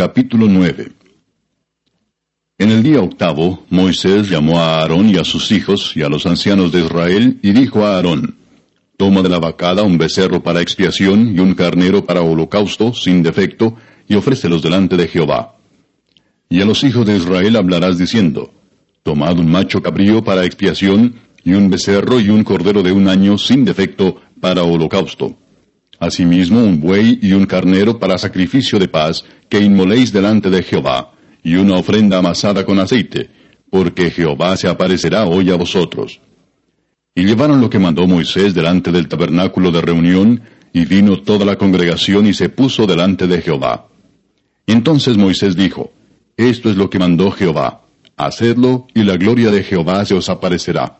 Capítulo 9. En el día octavo, Moisés llamó a Aarón y a sus hijos y a los ancianos de Israel, y dijo a Aarón: Toma de la vacada un becerro para expiación y un carnero para holocausto, sin defecto, y ofrécelos delante de Jehová. Y a los hijos de Israel hablarás diciendo: Tomad un macho cabrío para expiación, y un becerro y un cordero de 1 año, sin defecto, para holocausto. Asimismo un buey y un carnero para sacrificio de paz, que inmoléis delante de Jehová, y una ofrenda amasada con aceite, porque Jehová se aparecerá hoy a vosotros. Y llevaron lo que mandó Moisés delante del tabernáculo de reunión, y vino toda la congregación y se puso delante de Jehová. Entonces Moisés dijo: Esto es lo que mandó Jehová, hacedlo, y la gloria de Jehová se os aparecerá.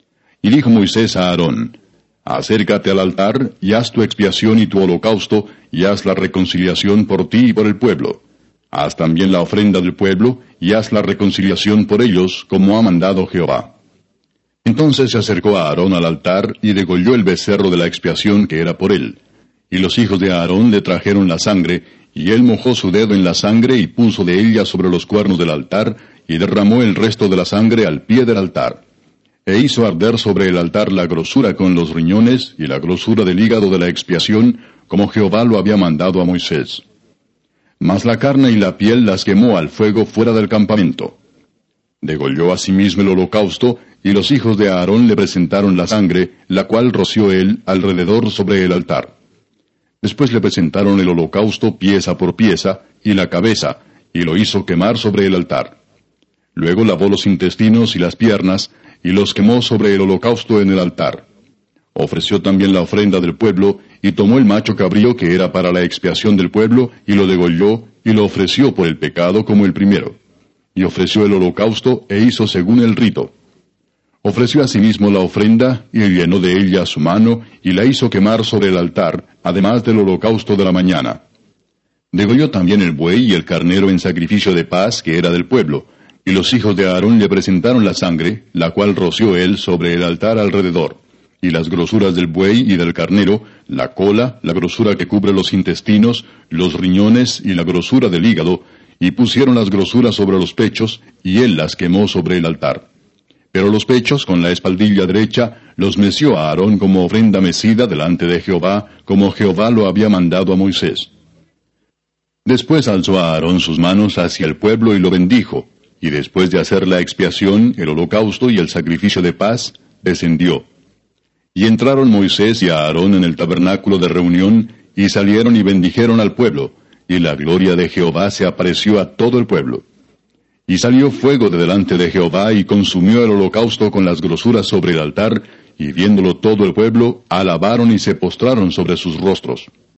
Y dijo Moisés a Aarón: Acércate al altar, y haz tu expiación y tu holocausto, y haz la reconciliación por ti y por el pueblo. Haz también la ofrenda del pueblo, y haz la reconciliación por ellos, como ha mandado Jehová. Entonces se acercó a Aarón al altar, y degolló el becerro de la expiación que era por él. Y los hijos de Aarón le trajeron la sangre, y él mojó su dedo en la sangre, y puso de ella sobre los cuernos del altar, y derramó el resto de la sangre al pie del altar. E hizo arder sobre el altar la grosura con los riñones, y la grosura del hígado de la expiación, como Jehová lo había mandado a Moisés. Mas la carne y la piel las quemó al fuego fuera del campamento. Degolló asimismo el holocausto, y los hijos de Aarón le presentaron la sangre, la cual roció él alrededor sobre el altar. Después le presentaron el holocausto pieza por pieza, y la cabeza, y lo hizo quemar sobre el altar. Luego lavó los intestinos y las piernas, y los quemó sobre el holocausto en el altar. Ofreció también la ofrenda del pueblo, y tomó el macho cabrío que era para la expiación del pueblo, y lo degolló, y lo ofreció por el pecado como el primero. Y ofreció el holocausto, e hizo según el rito. Ofreció asimismo la ofrenda, y llenó de ella su mano, y la hizo quemar sobre el altar, además del holocausto de la mañana. Degolló también el buey y el carnero en sacrificio de paz que era del pueblo, y los hijos de Aarón le presentaron la sangre, la cual roció él sobre el altar alrededor, y las grosuras del buey y del carnero, la cola, la grosura que cubre los intestinos, los riñones y la grosura del hígado, y pusieron las grosuras sobre los pechos, y él las quemó sobre el altar. Pero los pechos, con la espaldilla derecha, los meció a Aarón como ofrenda mecida delante de Jehová, como Jehová lo había mandado a Moisés. Después alzó a Aarón sus manos hacia el pueblo y lo bendijo, y después de hacer la expiación, el holocausto y el sacrificio de paz, descendió. Y entraron Moisés y Aarón en el tabernáculo de reunión, y salieron y bendijeron al pueblo, y la gloria de Jehová se apareció a todo el pueblo. Y salió fuego de delante de Jehová, y consumió el holocausto con las grosuras sobre el altar, y viéndolo todo el pueblo, alabaron y se postraron sobre sus rostros.